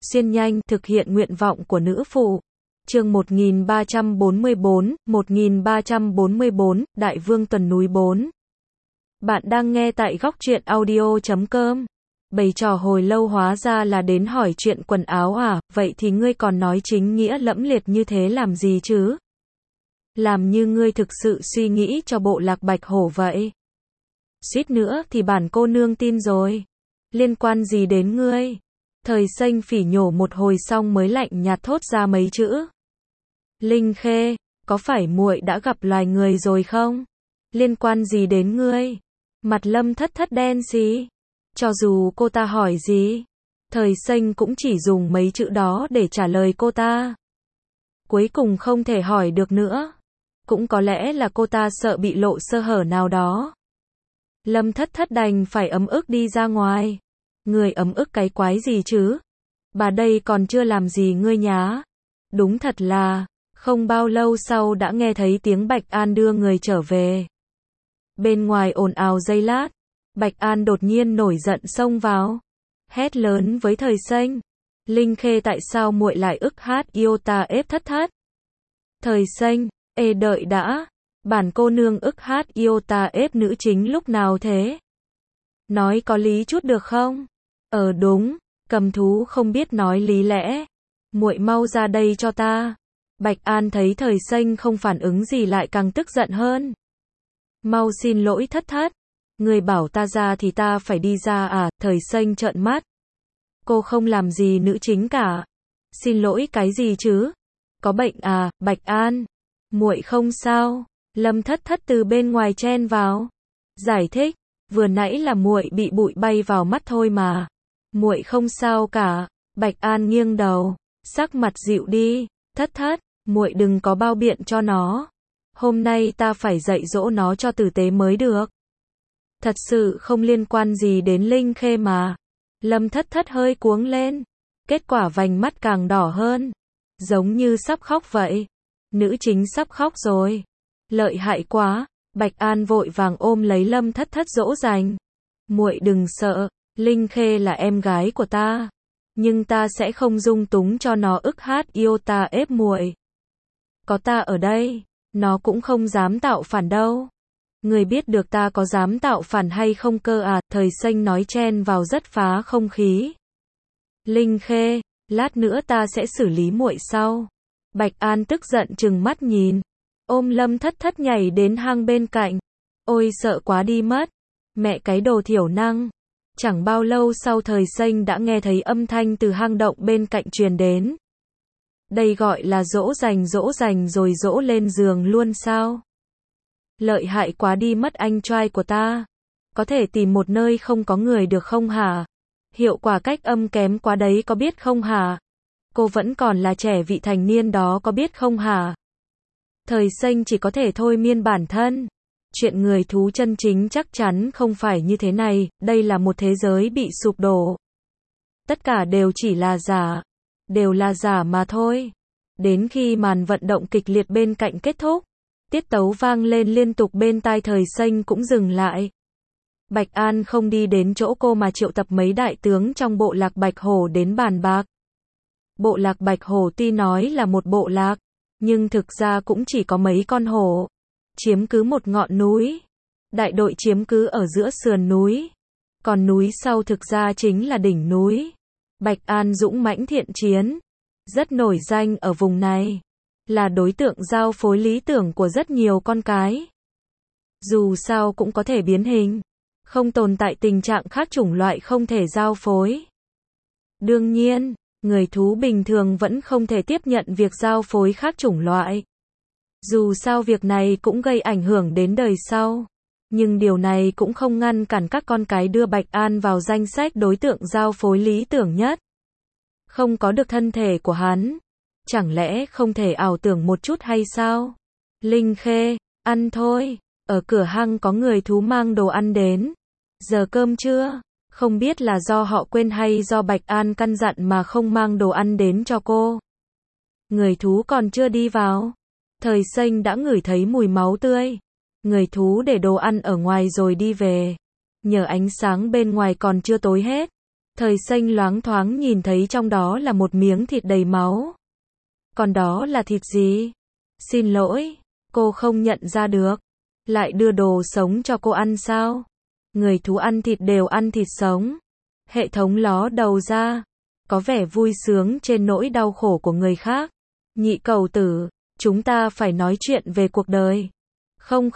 xuyên nhanh, thực hiện nguyện vọng của nữ phụ. Chương 1344, Đại Vương Tuần Núi 4. Bạn đang nghe tại góc truyện audio.com. Bày trò hồi lâu hóa ra là đến hỏi chuyện quần áo à, vậy thì ngươi còn nói chính nghĩa lẫm liệt như thế làm gì chứ? Làm như ngươi thực sự suy nghĩ cho bộ lạc bạch hổ vậy. Suýt nữa thì bản cô nương tin rồi. Liên quan gì đến ngươi? Thời Xanh phỉ nhổ một hồi xong mới lạnh nhạt thốt ra mấy chữ. Linh Khê, có phải muội đã gặp loài người rồi không? Liên quan gì đến ngươi? Mặt Lâm Thất Thất đen xí. Cho dù cô ta hỏi gì, Thời Xanh cũng chỉ dùng mấy chữ đó để trả lời cô ta. Cuối cùng không thể hỏi được nữa. Cũng có lẽ là cô ta sợ bị lộ sơ hở nào đó. Lâm Thất Thất đành phải ấm ức đi ra ngoài. Người ấm ức cái quái gì chứ? Bà đây còn chưa làm gì ngươi nhá. Đúng thật là, không bao lâu sau đã nghe thấy tiếng Bạch An đưa người trở về. Bên ngoài ồn ào giây lát, Bạch An đột nhiên nổi giận xông vào. Hét lớn với Thời Xanh. Linh Khê, tại sao muội lại ức hát yêu ta ép Thất Thất? Thời Xanh, đợi đã. Bản cô nương ức hát yêu ta ép nữ chính lúc nào thế? Nói có lý chút được không? Đúng, cầm thú không biết nói lý lẽ. Muội mau ra đây cho ta. Bạch An thấy Thời Xanh không phản ứng gì lại càng tức giận hơn. Mau xin lỗi Thất Thất. Người bảo ta ra thì ta phải đi ra à? Thời Xanh trợn mắt. Cô không làm gì nữ chính cả. Xin lỗi cái gì chứ? Có bệnh à, Bạch An? Muội không sao. Lâm Thất Thất từ bên ngoài chen vào. Giải thích, vừa nãy là muội bị bụi bay vào mắt thôi mà. Muội không sao cả. Bạch An nghiêng đầu, sắc mặt dịu đi. Thất Thất, muội đừng có bao biện cho nó. Hôm nay ta phải dạy dỗ nó cho tử tế mới được. Thật sự không liên quan gì đến Linh Khê mà. Lâm Thất Thất hơi cuống lên. Kết quả vành mắt càng đỏ hơn. Giống như sắp khóc vậy. Nữ chính sắp khóc rồi. Lợi hại quá. Bạch An vội vàng ôm lấy Lâm Thất Thất dỗ dành. Muội đừng sợ. Linh Khê là em gái của ta. Nhưng ta sẽ không dung túng cho nó ức hát yêu ta ép muội. Có ta ở đây, nó cũng không dám tạo phản đâu. Người biết được ta có dám tạo phản hay không cơ à? Thời Xanh nói chen vào rất phá không khí. Linh Khê, lát nữa ta sẽ xử lý muội sau. Bạch An tức giận trừng mắt nhìn. Ôm Lâm Thất Thất nhảy đến hang bên cạnh. Ôi sợ quá đi mất. Mẹ cái đồ thiểu năng. Chẳng bao lâu sau Thời Xanh đã nghe thấy âm thanh từ hang động bên cạnh truyền đến. Đây gọi là dỗ dành rồi dỗ lên giường luôn sao? Lợi hại quá đi mất anh trai của ta. Có thể tìm một nơi không có người được không hả? Hiệu quả cách âm kém quá đấy có biết không hả? Cô vẫn còn là trẻ vị thành niên đó có biết không hả? Thời Xanh chỉ có thể thôi miên bản thân. Chuyện người thú chân chính chắc chắn không phải như thế này, đây là một thế giới bị sụp đổ. Tất cả đều chỉ là giả. Đều là giả mà thôi. Đến khi màn vận động kịch liệt bên cạnh kết thúc, tiết tấu vang lên liên tục bên tai Thời Xanh cũng dừng lại. Bạch An không đi đến chỗ cô mà triệu tập mấy đại tướng trong bộ lạc Bạch Hổ đến bàn bạc. Bộ lạc Bạch Hổ tuy nói là một bộ lạc, nhưng thực ra cũng chỉ có mấy con hổ. Chiếm cứ một ngọn núi. Đại đội chiếm cứ ở giữa sườn núi. Còn núi sau thực ra chính là đỉnh núi. Bạch An dũng mãnh thiện chiến. Rất nổi danh ở vùng này. Là đối tượng giao phối lý tưởng của rất nhiều con cái. Dù sao cũng có thể biến hình. Không tồn tại tình trạng khác chủng loại không thể giao phối. Đương nhiên, người thú bình thường vẫn không thể tiếp nhận việc giao phối khác chủng loại. Dù sao việc này cũng gây ảnh hưởng đến đời sau. Nhưng điều này cũng không ngăn cản các con cái đưa Bạch An vào danh sách đối tượng giao phối lý tưởng nhất. Không có được thân thể của hắn. Chẳng lẽ không thể ảo tưởng một chút hay sao? Linh Khê, ăn thôi. Ở cửa hang có người thú mang đồ ăn đến. Giờ cơm trưa. Không biết là do họ quên hay do Bạch An căn dặn mà không mang đồ ăn đến cho cô. Người thú còn chưa đi vào. Thời Xanh đã ngửi thấy mùi máu tươi. Người thú để đồ ăn ở ngoài rồi đi về. Nhờ ánh sáng bên ngoài còn chưa tối hết. Thời Xanh loáng thoáng nhìn thấy trong đó là một miếng thịt đầy máu. Còn đó là thịt gì? Xin lỗi, cô không nhận ra được. Lại đưa đồ sống cho cô ăn sao? Người thú ăn thịt đều ăn thịt sống. Hệ thống ló đầu ra, có vẻ vui sướng trên nỗi đau khổ của người khác. Nhị cầu tử, chúng ta phải nói chuyện về cuộc đời. Không,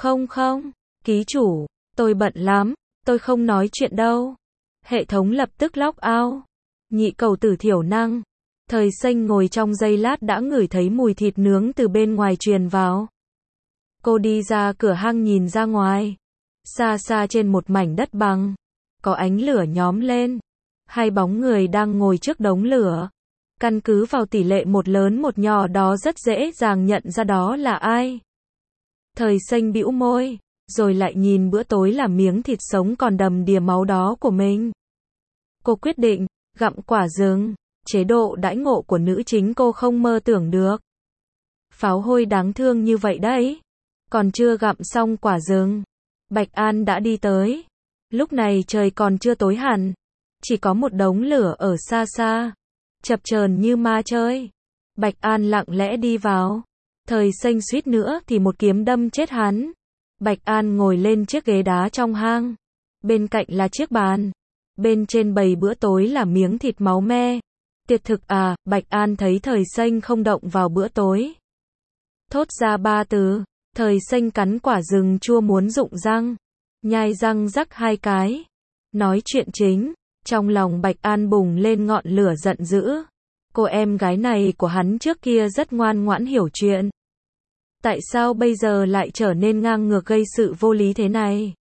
ký chủ, tôi bận lắm, tôi không nói chuyện đâu. Hệ thống lập tức log out. Nhị cầu tử thiểu năng. Thời Xanh ngồi trong giây lát đã ngửi thấy mùi thịt nướng từ bên ngoài truyền vào. Cô đi ra cửa hang nhìn ra ngoài. Xa xa trên một mảnh đất bằng, có ánh lửa nhóm lên. Hai bóng người đang ngồi trước đống lửa. Căn cứ vào tỷ lệ một lớn một nhỏ đó rất dễ dàng nhận ra đó là ai. Thời Xanh bĩu môi, rồi lại nhìn bữa tối là miếng thịt sống còn đầm đìa máu đó của mình. Cô quyết định gặm quả rừng. Chế độ đãi ngộ của nữ chính cô không mơ tưởng được. Pháo hôi đáng thương như vậy đấy. Còn chưa gặm xong quả rừng, Bạch An đã đi tới. Lúc này trời còn chưa tối hẳn, chỉ có một đống lửa ở xa xa, chập chờn như ma chơi. Bạch An lặng lẽ đi vào. Thời Xanh suýt nữa thì một kiếm đâm chết hắn. Bạch An ngồi lên chiếc ghế đá trong hang. Bên cạnh là chiếc bàn. Bên trên bày bữa tối là miếng thịt máu me. Tiệt thực à, Bạch An thấy Thời Xanh không động vào bữa tối. Thốt ra ba từ. Thời Xanh cắn quả rừng chua muốn rụng răng. Nhai răng rắc hai cái. Nói chuyện chính. Trong lòng Bạch An bùng lên ngọn lửa giận dữ. Cô em gái này của hắn trước kia rất ngoan ngoãn hiểu chuyện. Tại sao bây giờ lại trở nên ngang ngược gây sự vô lý thế này?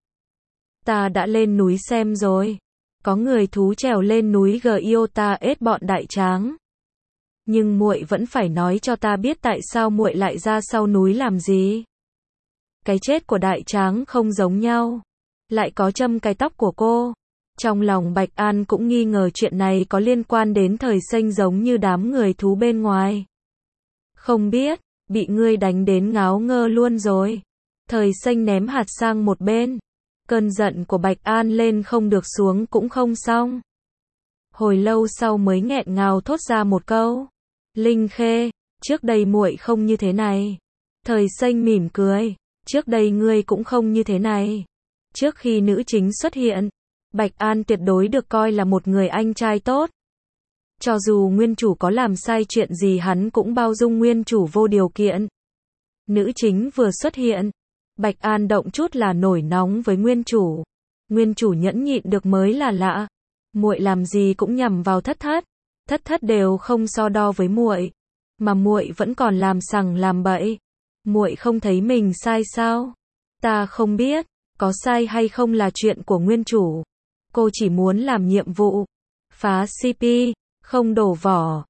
Ta đã lên núi xem rồi. Có người thú trèo lên núi Giota ết bọn đại tráng. Nhưng muội vẫn phải nói cho ta biết tại sao muội lại ra sau núi làm gì. Cái chết của đại tráng không giống nhau. Lại có châm cái tóc của cô. Trong lòng Bạch An cũng nghi ngờ chuyện này có liên quan đến Thời Xanh giống như đám người thú bên ngoài. Không biết, bị ngươi đánh đến ngáo ngơ luôn rồi. Thời Xanh ném hạt sang một bên. Cơn giận của Bạch An lên không được xuống cũng không xong. Hồi lâu sau mới nghẹn ngào thốt ra một câu. Linh Khê, trước đây muội không như thế này. Thời Xanh mỉm cười. Trước đây ngươi cũng không như thế này. Trước khi nữ chính xuất hiện, Bạch An tuyệt đối được coi là một người anh trai tốt. Cho dù nguyên chủ có làm sai chuyện gì hắn cũng bao dung nguyên chủ vô điều kiện. Nữ chính vừa xuất hiện, Bạch An động chút là nổi nóng với nguyên chủ. Nguyên chủ nhẫn nhịn được mới là lạ. Muội làm gì cũng nhằm vào Thất Thất. Thất Thất đều không so đo với muội, mà muội vẫn còn làm sằng làm bậy. Muội không thấy mình sai sao? Ta không biết, có sai hay không là chuyện của nguyên chủ. Cô chỉ muốn làm nhiệm vụ, phá CP, không đổ vỏ.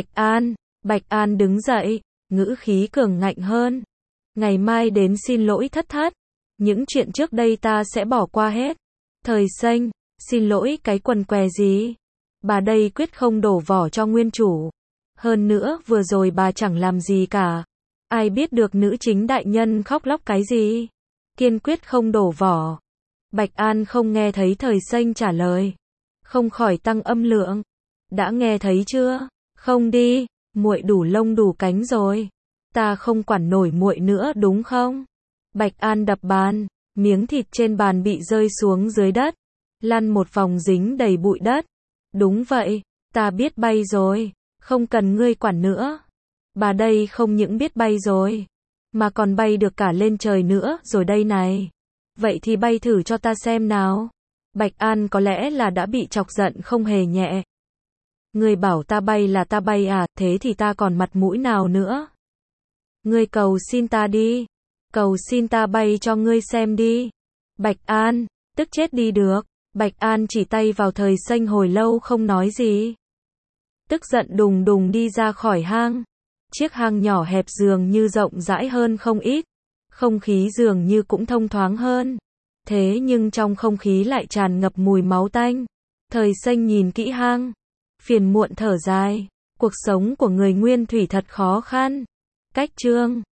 Bạch An đứng dậy, ngữ khí cường ngạnh hơn. Ngày mai đến xin lỗi Thất Thất. Những chuyện trước đây ta sẽ bỏ qua hết. Thời Xanh, xin lỗi cái quần què gì? Bà đây quyết không đổ vỏ cho nguyên chủ. Hơn nữa vừa rồi bà chẳng làm gì cả. Ai biết được nữ chính đại nhân khóc lóc cái gì? Kiên quyết không đổ vỏ. Bạch An không nghe thấy Thời Xanh trả lời. Không khỏi tăng âm lượng. Đã nghe thấy chưa? Không đi, muội đủ lông đủ cánh rồi. Ta không quản nổi muội nữa đúng không? Bạch An đập bàn, miếng thịt trên bàn bị rơi xuống dưới đất, lăn một vòng dính đầy bụi đất. Đúng vậy, ta biết bay rồi, không cần ngươi quản nữa. Bà đây không những biết bay rồi, mà còn bay được cả lên trời nữa rồi đây này. Vậy thì bay thử cho ta xem nào. Bạch An có lẽ là đã bị chọc giận không hề nhẹ. Ngươi bảo ta bay là ta bay à, thế thì ta còn mặt mũi nào nữa? Ngươi cầu xin ta đi. Cầu xin ta bay cho ngươi xem đi. Bạch An, tức chết đi được. Bạch An chỉ tay vào Thời Xanh hồi lâu không nói gì. Tức giận đùng đùng đi ra khỏi hang. Chiếc hang nhỏ hẹp dường như rộng rãi hơn không ít. Không khí dường như cũng thông thoáng hơn. Thế nhưng trong không khí lại tràn ngập mùi máu tanh. Thời Xanh nhìn kỹ hang. Phiền muộn thở dài. Cuộc sống của người nguyên thủy thật khó khăn. Cách chương